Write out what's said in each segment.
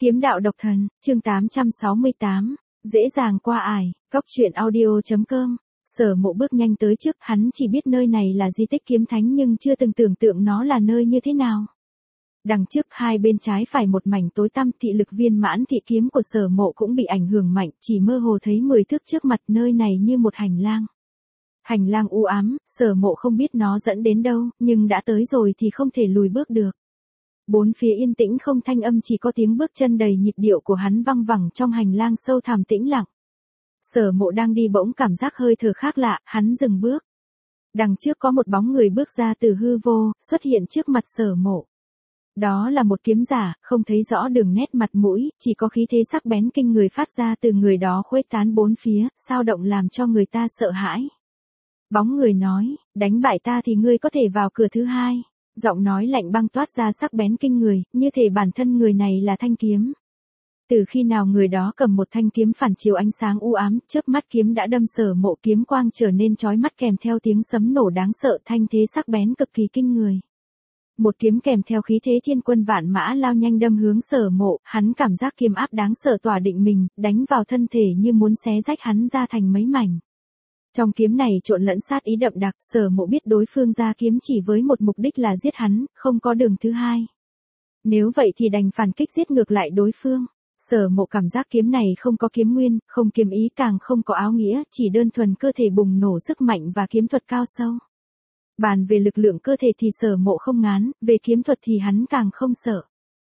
Kiếm đạo độc thần, chương 868, dễ dàng qua ải, góc truyện audio.com. Sở Mộ bước nhanh tới trước, hắn chỉ biết nơi này là di tích kiếm thánh nhưng chưa từng tưởng tượng nó là nơi như thế nào. Đằng trước hai bên trái phải một mảnh tối tăm, thị lực viên mãn thị kiếm của Sở Mộ cũng bị ảnh hưởng mạnh, chỉ mơ hồ thấy 10 thước trước mặt, nơi này như một hành lang. Hành lang u ám, Sở Mộ không biết nó dẫn đến đâu, nhưng đã tới rồi thì không thể lùi bước được. Bốn phía yên tĩnh không thanh âm, chỉ có tiếng bước chân đầy nhịp điệu của hắn văng vẳng trong hành lang sâu thẳm tĩnh lặng. Sở Mộ đang đi bỗng cảm giác hơi thở khác lạ, hắn dừng bước. Đằng trước có một bóng người bước ra từ hư vô, xuất hiện trước mặt Sở Mộ. Đó là một kiếm giả, không thấy rõ đường nét mặt mũi, chỉ có khí thế sắc bén kinh người phát ra từ người đó khuếch tán bốn phía, sao động làm cho người ta sợ hãi. Bóng người nói, đánh bại ta thì ngươi có thể vào cửa thứ hai. Giọng nói lạnh băng toát ra sắc bén kinh người, như thể bản thân người này là thanh kiếm. Từ khi nào người đó cầm một thanh kiếm phản chiếu ánh sáng u ám, chớp mắt kiếm đã đâm Sở Mộ, kiếm quang trở nên chói mắt kèm theo tiếng sấm nổ đáng sợ, thanh thế sắc bén cực kỳ kinh người. Một kiếm kèm theo khí thế thiên quân vạn mã lao nhanh đâm hướng Sở Mộ, hắn cảm giác kiếm áp đáng sợ tỏa định mình, đánh vào thân thể như muốn xé rách hắn ra thành mấy mảnh. Trong kiếm này trộn lẫn sát ý đậm đặc, Sở Mộ biết đối phương ra kiếm chỉ với một mục đích là giết hắn, không có đường thứ hai. Nếu vậy thì đành phản kích giết ngược lại đối phương. Sở Mộ cảm giác kiếm này không có kiếm nguyên, không kiếm ý, càng không có áo nghĩa, chỉ đơn thuần cơ thể bùng nổ sức mạnh và kiếm thuật cao sâu. Bàn về lực lượng cơ thể thì Sở Mộ không ngán, về kiếm thuật thì hắn càng không sợ.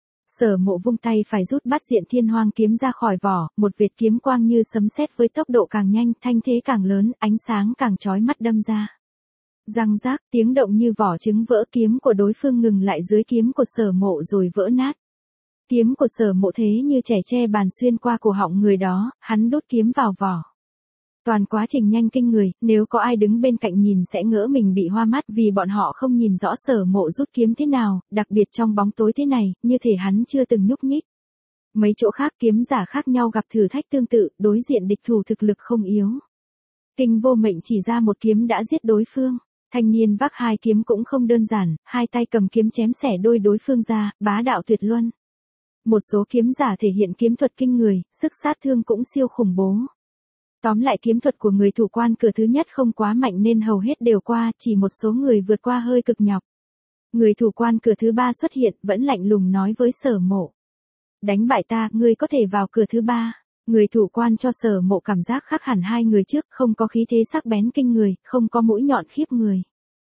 Sở Mộ vung tay phải rút Bát Diện Thiên Hoang kiếm ra khỏi vỏ, một vệt kiếm quang như sấm sét với tốc độ càng nhanh, thanh thế càng lớn, ánh sáng càng chói mắt đâm ra. Răng rác, tiếng động như vỏ trứng vỡ, kiếm của đối phương ngừng lại dưới kiếm của Sở Mộ rồi vỡ nát. Kiếm của Sở Mộ thế như trẻ tre bàn xuyên qua cổ họng người đó, hắn đút kiếm vào vỏ. Toàn quá trình nhanh kinh người, nếu có ai đứng bên cạnh nhìn sẽ ngỡ mình bị hoa mắt vì bọn họ không nhìn rõ Sở Mộ rút kiếm thế nào, đặc biệt trong bóng tối thế này, như thể hắn chưa từng nhúc nhích. Mấy chỗ khác kiếm giả khác nhau gặp thử thách tương tự, đối diện địch thủ thực lực không yếu. Kinh Vô Mệnh chỉ ra một kiếm đã giết đối phương. Thanh niên vác hai kiếm cũng không đơn giản, hai tay cầm kiếm chém xẻ đôi đối phương ra, bá đạo tuyệt luân. Một số kiếm giả thể hiện kiếm thuật kinh người, sức sát thương cũng siêu khủng bố. Tóm lại kiếm thuật của người thủ quan cửa thứ nhất không quá mạnh nên hầu hết đều qua, chỉ một số người vượt qua hơi cực nhọc. Người thủ quan cửa thứ ba xuất hiện, vẫn lạnh lùng nói với Sở Mộ. Đánh bại ta, ngươi có thể vào cửa thứ ba. Người thủ quan cho Sở Mộ cảm giác khác hẳn hai người trước, không có khí thế sắc bén kinh người, không có mũi nhọn khiếp người.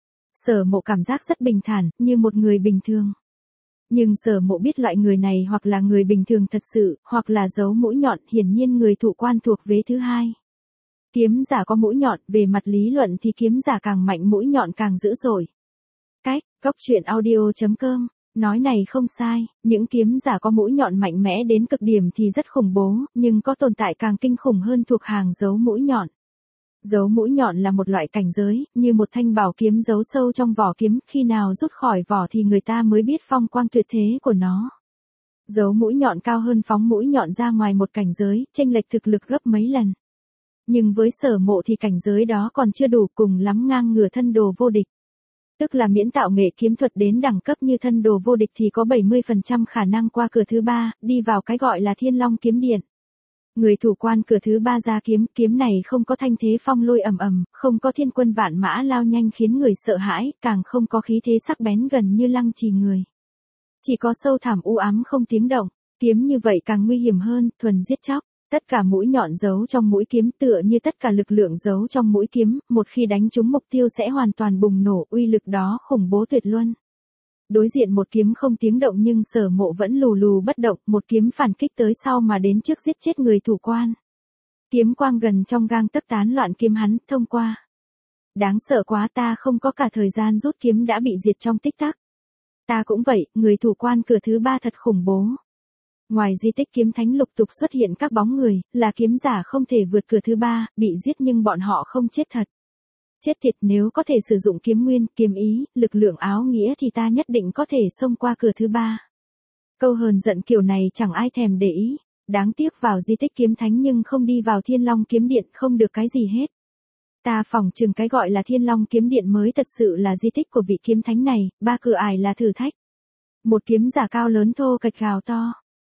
Sở Mộ cảm giác rất bình thản, như một người bình thường. Nhưng Sở Mộ biết loại người này hoặc là người bình thường thật sự, hoặc là giấu mũi nhọn, hiển nhiên người thủ quan thuộc vế thứ hai. Kiếm giả có mũi nhọn, về mặt lý luận thì kiếm giả càng mạnh mũi nhọn càng dữ dội. Cách, góc truyện audio.com, nói này không sai, những kiếm giả có mũi nhọn mạnh mẽ đến cực điểm thì rất khủng bố, nhưng có tồn tại càng kinh khủng hơn thuộc hàng giấu mũi nhọn. Giấu mũi nhọn là một loại cảnh giới, như một thanh bảo kiếm giấu sâu trong vỏ kiếm, khi nào rút khỏi vỏ thì người ta mới biết phong quang tuyệt thế của nó. Giấu mũi nhọn cao hơn phóng mũi nhọn ra ngoài một cảnh giới, chênh lệch thực lực gấp mấy lần. Nhưng với Sở Mộ thì cảnh giới đó còn chưa đủ, cùng lắm ngang ngửa thân đồ vô địch. Tức là miễn tạo nghệ kiếm thuật đến đẳng cấp như thân đồ vô địch thì có 70% khả năng qua cửa thứ ba, đi vào cái gọi là Thiên Long kiếm điện. Người thủ quan cửa thứ ba ra kiếm, kiếm này không có thanh thế phong lôi ầm ầm, không có thiên quân vạn mã lao nhanh khiến người sợ hãi, càng không có khí thế sắc bén gần như lăng trì người. Chỉ có sâu thẳm u ám không tiếng động, kiếm như vậy càng nguy hiểm hơn, thuần giết chóc. Tất cả mũi nhọn giấu trong mũi kiếm tựa như tất cả lực lượng giấu trong mũi kiếm, một khi đánh trúng mục tiêu sẽ hoàn toàn bùng nổ, uy lực đó khủng bố tuyệt luân. Đối diện một kiếm không tiếng động nhưng Sở Mộ vẫn lù lù bất động, một kiếm phản kích tới sau mà đến trước giết chết người thủ quan. Kiếm quang gần trong gang tấc tán loạn kiếm hắn thông qua. Đáng sợ quá, ta không có cả thời gian rút kiếm đã bị diệt trong tích tắc. Ta cũng vậy, người thủ quan cửa thứ ba thật khủng bố. Ngoài di tích kiếm thánh lục tục xuất hiện các bóng người, là kiếm giả không thể vượt cửa thứ ba, bị giết nhưng bọn họ không chết thật. Chết thiệt, nếu có thể sử dụng kiếm nguyên, kiếm ý, lực lượng áo nghĩa thì ta nhất định có thể xông qua cửa thứ ba. Câu hờn giận kiểu này chẳng ai thèm để ý. Đáng tiếc vào di tích kiếm thánh nhưng không đi vào Thiên Long kiếm điện, không được cái gì hết. Ta phỏng chừng cái gọi là Thiên Long kiếm điện mới thật sự là di tích của vị kiếm thánh này, ba cửa ải là thử thách. Một kiếm giả cao lớn thô kệch gào to.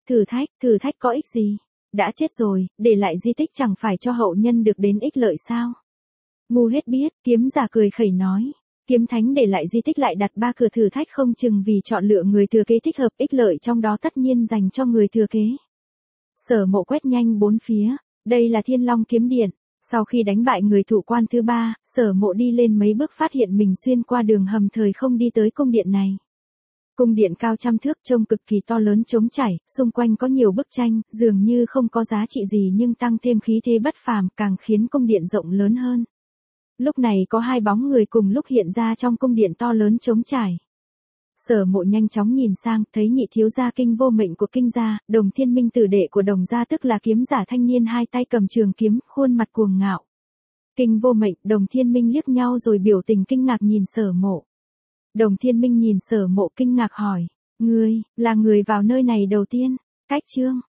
Thử thách có ích gì? Đã chết rồi, để lại di tích chẳng phải cho hậu nhân được đến ích lợi sao? Ngu hết biết, kiếm giả cười khẩy nói. Kiếm thánh để lại di tích lại đặt 3 cửa thử thách không chừng vì chọn lựa người thừa kế thích hợp, ích lợi trong đó tất nhiên dành cho người thừa kế. Sở Mộ quét nhanh bốn phía, đây là Thiên Long kiếm điện. Sau khi đánh bại người thủ quan thứ 3, Sở Mộ đi lên mấy bước phát hiện mình xuyên qua đường hầm thời không đi tới cung điện này. Cung điện cao trăm thước trông cực kỳ to lớn trống trải, xung quanh có nhiều bức tranh, dường như không có giá trị gì nhưng tăng thêm khí thế bất phàm, càng khiến cung điện rộng lớn hơn. Lúc này có 2 bóng người cùng lúc hiện ra trong cung điện to lớn trống trải. Sở Mộ nhanh chóng nhìn sang, thấy nhị thiếu gia Kinh Vô Mệnh của Kinh gia, Đồng Thiên Minh tử đệ của Đồng gia tức là kiếm giả thanh niên hai tay cầm trường kiếm, khuôn mặt cuồng ngạo. Kinh Vô Mệnh, Đồng Thiên Minh liếc nhau rồi biểu tình kinh ngạc nhìn Sở Mộ. Đồng Thiên Minh nhìn Sở Mộ kinh ngạc hỏi, ngươi, là người vào nơi này đầu tiên, cách chương.